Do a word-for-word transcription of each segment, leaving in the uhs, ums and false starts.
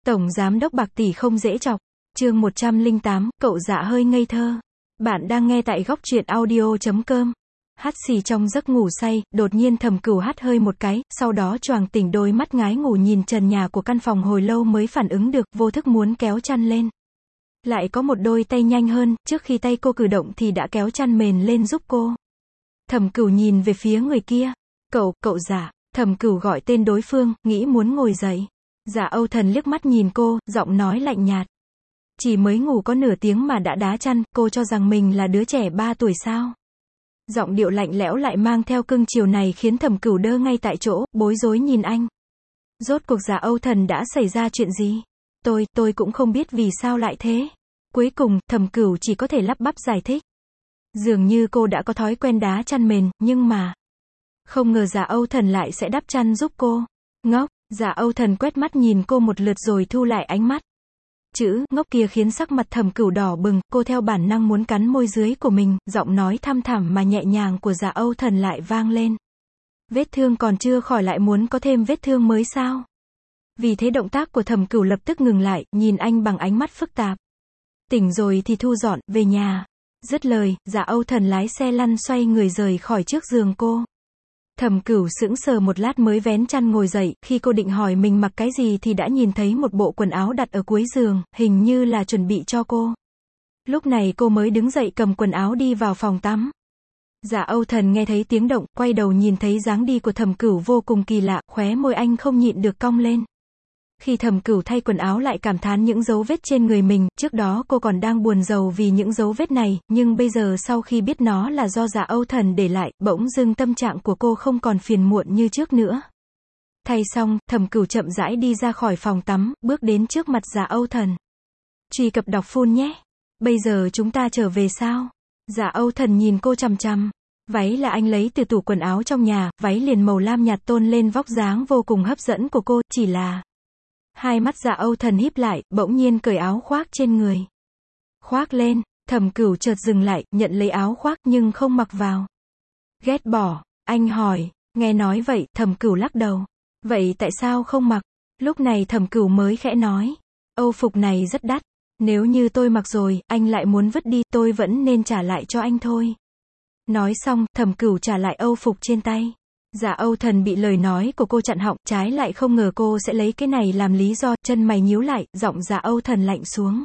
Tổng giám đốc bạc tỷ không dễ chọc. Chương một trăm lẻ tám, cậu dạ hơi ngây thơ. Bạn đang nghe tại góc truyện audio chấm com. Hắt xì trong giấc ngủ say, đột nhiên Thẩm Cửu hắt hơi một cái, sau đó choàng tỉnh, đôi mắt ngái ngủ nhìn trần nhà của căn phòng hồi lâu mới phản ứng được, vô thức muốn kéo chăn lên. Lại có một đôi tay nhanh hơn, trước khi tay cô cử động thì đã kéo chăn mền lên giúp cô. Thẩm Cửu nhìn về phía người kia. Cậu, cậu dạ. Thẩm Cửu gọi tên đối phương, nghĩ muốn ngồi dậy. Dạ Âu Thần liếc mắt nhìn cô, giọng nói lạnh nhạt. Chỉ mới ngủ có nửa tiếng mà đã đá chăn, cô cho rằng mình là đứa trẻ ba tuổi sao? Giọng điệu lạnh lẽo lại mang theo cưng chiều này khiến Thẩm Cửu đơ ngay tại chỗ, bối rối nhìn anh. Rốt cuộc Dạ Âu Thần đã xảy ra chuyện gì? Tôi, tôi cũng không biết vì sao lại thế. Cuối cùng, Thẩm Cửu chỉ có thể lắp bắp giải thích. Dường như cô đã có thói quen đá chăn mền, nhưng mà... Không ngờ Dạ Âu Thần lại sẽ đắp chăn giúp cô. Ngốc. Dạ Âu Thần quét mắt nhìn cô một lượt rồi thu lại ánh mắt. Chữ ngốc kia khiến sắc mặt Thẩm Cửu đỏ bừng, cô theo bản năng muốn cắn môi dưới của mình, giọng nói thăm thẳm mà nhẹ nhàng của Dạ Âu Thần lại vang lên. Vết thương còn chưa khỏi lại muốn có thêm vết thương mới sao? Vì thế động tác của Thẩm Cửu lập tức ngừng lại, nhìn anh bằng ánh mắt phức tạp. Tỉnh rồi thì thu dọn, về nhà. Dứt lời, Dạ Âu Thần lái xe lăn xoay người rời khỏi trước giường cô. Thẩm Cửu sững sờ một lát mới vén chăn ngồi dậy, khi cô định hỏi mình mặc cái gì thì đã nhìn thấy một bộ quần áo đặt ở cuối giường, hình như là chuẩn bị cho cô. Lúc này cô mới đứng dậy cầm quần áo đi vào phòng tắm. Dạ Âu Thần nghe thấy tiếng động, quay đầu nhìn thấy dáng đi của Thẩm Cửu vô cùng kỳ lạ, khóe môi anh không nhịn được cong lên. Khi Thẩm Cửu thay quần áo lại cảm thán những dấu vết trên người mình, trước đó cô còn đang buồn rầu vì những dấu vết này, nhưng bây giờ sau khi biết nó là do Dạ Âu Thần để lại, bỗng dưng tâm trạng của cô không còn phiền muộn như trước nữa. Thay xong, Thẩm Cửu chậm rãi đi ra khỏi phòng tắm, bước đến trước mặt Dạ Âu Thần. Truy cập đọc phun nhé. Bây giờ chúng ta trở về sao? Dạ Âu Thần nhìn cô chằm chằm. Váy là anh lấy từ tủ quần áo trong nhà, váy liền màu lam nhạt tôn lên vóc dáng vô cùng hấp dẫn của cô, chỉ là... Hai mắt Dạ Âu Thần híp lại, bỗng nhiên cởi áo khoác trên người. Khoác lên, Thẩm Cửu chợt dừng lại, nhận lấy áo khoác nhưng không mặc vào. Ghét bỏ, anh hỏi, nghe nói vậy, Thẩm Cửu lắc đầu. Vậy tại sao không mặc? Lúc này Thẩm Cửu mới khẽ nói. Âu phục này rất đắt. Nếu như tôi mặc rồi, anh lại muốn vứt đi, tôi vẫn nên trả lại cho anh thôi. Nói xong, Thẩm Cửu trả lại âu phục trên tay. Dạ Âu Thần bị lời nói của cô chặn họng, trái lại không ngờ cô sẽ lấy cái này làm lý do, chân mày nhíu lại, giọng Dạ Âu Thần lạnh xuống.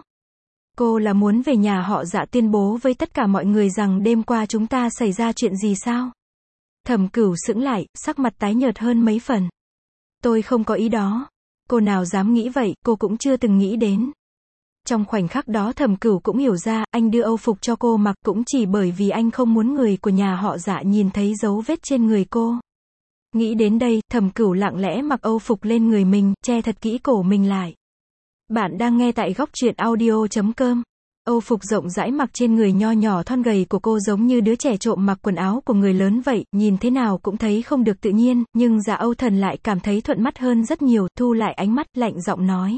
Cô là muốn về nhà họ Dạ tuyên bố với tất cả mọi người rằng đêm qua chúng ta xảy ra chuyện gì sao? Thẩm Cửu sững lại, sắc mặt tái nhợt hơn mấy phần. Tôi không có ý đó. Cô nào dám nghĩ vậy, cô cũng chưa từng nghĩ đến. Trong khoảnh khắc đó Thẩm Cửu cũng hiểu ra, anh đưa âu phục cho cô mặc cũng chỉ bởi vì anh không muốn người của nhà họ Dạ nhìn thấy dấu vết trên người cô. Nghĩ đến đây, Thẩm Cửu lặng lẽ mặc âu phục lên người mình, che thật kỹ cổ mình lại. Bạn đang nghe tại góc truyện audio chấm com. Âu phục rộng rãi mặc trên người nho nhỏ thon gầy của cô giống như đứa trẻ trộm mặc quần áo của người lớn vậy, nhìn thế nào cũng thấy không được tự nhiên, nhưng Dạ Âu Thần lại cảm thấy thuận mắt hơn rất nhiều, thu lại ánh mắt, lạnh giọng nói.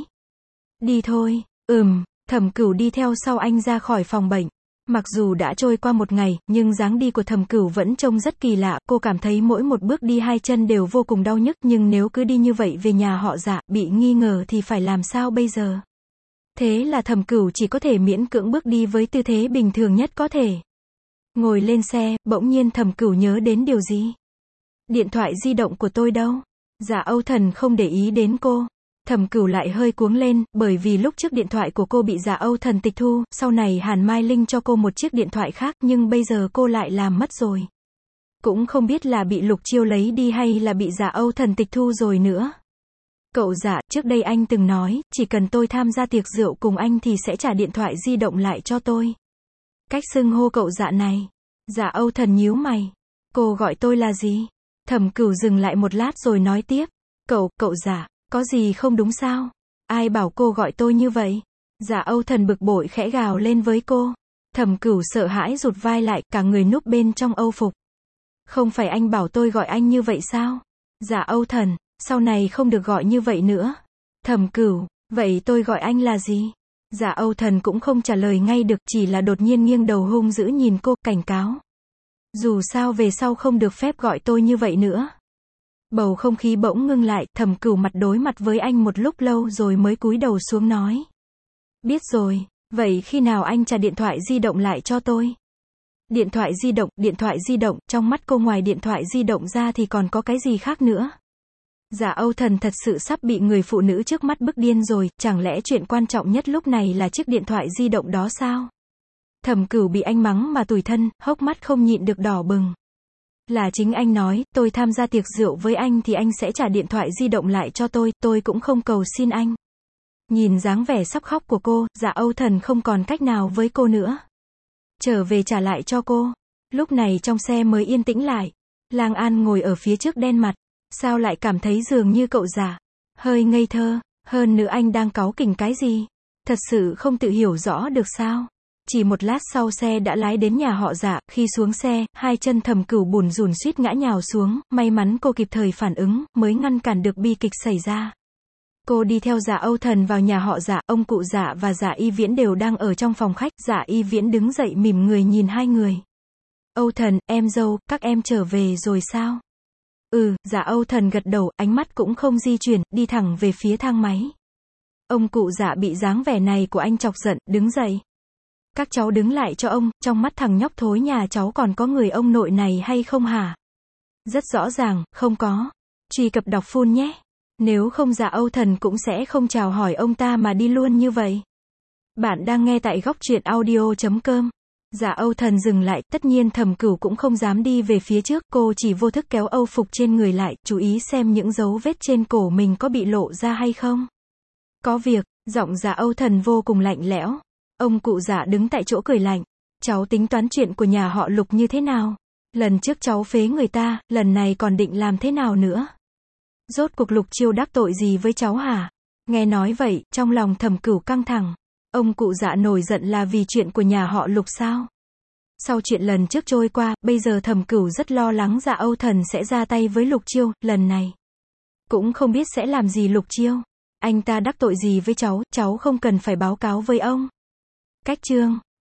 Đi thôi. Ừm, Thẩm Cửu đi theo sau anh ra khỏi phòng bệnh. Mặc dù đã trôi qua một ngày, nhưng dáng đi của Thẩm Cửu vẫn trông rất kỳ lạ, cô cảm thấy mỗi một bước đi hai chân đều vô cùng đau nhức, nhưng nếu cứ đi như vậy về nhà họ Dạ, bị nghi ngờ thì phải làm sao bây giờ? Thế là Thẩm Cửu chỉ có thể miễn cưỡng bước đi với tư thế bình thường nhất có thể. Ngồi lên xe, bỗng nhiên Thẩm Cửu nhớ đến điều gì? Điện thoại di động của tôi đâu? Dạ Âu Thần không để ý đến cô. Thẩm Cửu lại hơi cuống lên, bởi vì lúc trước điện thoại của cô bị Dạ Âu Thần tịch thu, sau này Hàn Mai Linh cho cô một chiếc điện thoại khác, nhưng bây giờ cô lại làm mất rồi. Cũng không biết là bị Lục Chiêu lấy đi hay là bị Dạ Âu Thần tịch thu rồi nữa. Cậu Dạ, trước đây anh từng nói, chỉ cần tôi tham gia tiệc rượu cùng anh thì sẽ trả điện thoại di động lại cho tôi. Cách xưng hô cậu Dạ này. Dạ Âu Thần nhíu mày. Cô gọi tôi là gì? Thẩm Cửu dừng lại một lát rồi nói tiếp. Cậu, cậu Dạ. Có gì không đúng sao? Ai bảo cô gọi tôi như vậy? Dạ Âu Thần bực bội khẽ gào lên với cô. Thẩm Cửu sợ hãi rụt vai lại, cả người núp bên trong âu phục. Không phải anh bảo tôi gọi anh như vậy sao? Dạ Âu Thần, sau này không được gọi như vậy nữa. Thẩm Cửu, vậy tôi gọi anh là gì? Dạ Âu Thần cũng không trả lời ngay được, chỉ là đột nhiên nghiêng đầu hung dữ nhìn cô, cảnh cáo. Dù sao về sau không được phép gọi tôi như vậy nữa. Bầu không khí bỗng ngưng lại, Thẩm Cửu mặt đối mặt với anh một lúc lâu rồi mới cúi đầu xuống nói. Biết rồi, vậy khi nào anh trả điện thoại di động lại cho tôi? Điện thoại di động, điện thoại di động, trong mắt cô ngoài điện thoại di động ra thì còn có cái gì khác nữa? Dạ Âu Thần thật sự sắp bị người phụ nữ trước mắt bức điên rồi, chẳng lẽ chuyện quan trọng nhất lúc này là chiếc điện thoại di động đó sao? Thẩm Cửu bị anh mắng mà tủi thân, hốc mắt không nhịn được đỏ bừng. Là chính anh nói, tôi tham gia tiệc rượu với anh thì anh sẽ trả điện thoại di động lại cho tôi, tôi cũng không cầu xin anh. Nhìn dáng vẻ sắp khóc của cô, Dạ Âu Thần không còn cách nào với cô nữa. Trở về trả lại cho cô. Lúc này trong xe mới yên tĩnh lại. Lang An ngồi ở phía trước đen mặt. Sao lại cảm thấy dường như cậu Dạ hơi ngây thơ, hơn nữa anh đang cáu kỉnh cái gì? Thật sự không tự hiểu rõ được sao? Chỉ một lát sau xe đã lái đến nhà họ Dạ, khi xuống xe, hai chân Thẩm Cửu bùn rùn suýt ngã nhào xuống, may mắn cô kịp thời phản ứng, mới ngăn cản được bi kịch xảy ra. Cô đi theo Dạ Âu Thần vào nhà họ Dạ, ông cụ Dạ và Dạ Y Viễn đều đang ở trong phòng khách, Dạ Y Viễn đứng dậy mỉm người nhìn hai người. Âu Thần, em dâu, các em trở về rồi sao? Ừ, Dạ Âu Thần gật đầu, ánh mắt cũng không di chuyển, đi thẳng về phía thang máy. Ông cụ Dạ bị dáng vẻ này của anh chọc giận, đứng dậy. Các cháu đứng lại cho ông, trong mắt thằng nhóc thối nhà cháu còn có người ông nội này hay không hả? Rất rõ ràng, không có. Truy cập đọc full nhé. Nếu không Dạ Âu Thần cũng sẽ không chào hỏi ông ta mà đi luôn như vậy. Bạn đang nghe tại góc truyện audio chấm com. Dạ Âu Thần dừng lại, tất nhiên Thẩm Cửu cũng không dám đi về phía trước, cô chỉ vô thức kéo âu phục trên người lại, chú ý xem những dấu vết trên cổ mình có bị lộ ra hay không. Có việc, giọng Dạ Âu Thần vô cùng lạnh lẽo. Ông cụ Dạ đứng tại chỗ cười lạnh. Cháu tính toán chuyện của nhà họ Lục như thế nào? Lần trước cháu phế người ta, lần này còn định làm thế nào nữa? Rốt cuộc Lục Chiêu đắc tội gì với cháu hả? Nghe nói vậy, trong lòng Thẩm Cửu căng thẳng. Ông cụ Dạ nổi giận là vì chuyện của nhà họ Lục sao? Sau chuyện lần trước trôi qua, bây giờ Thẩm Cửu rất lo lắng Dạ Âu Thần sẽ ra tay với Lục Chiêu, lần này. Cũng không biết sẽ làm gì Lục Chiêu. Anh ta đắc tội gì với cháu, cháu không cần phải báo cáo với ông. Cách chương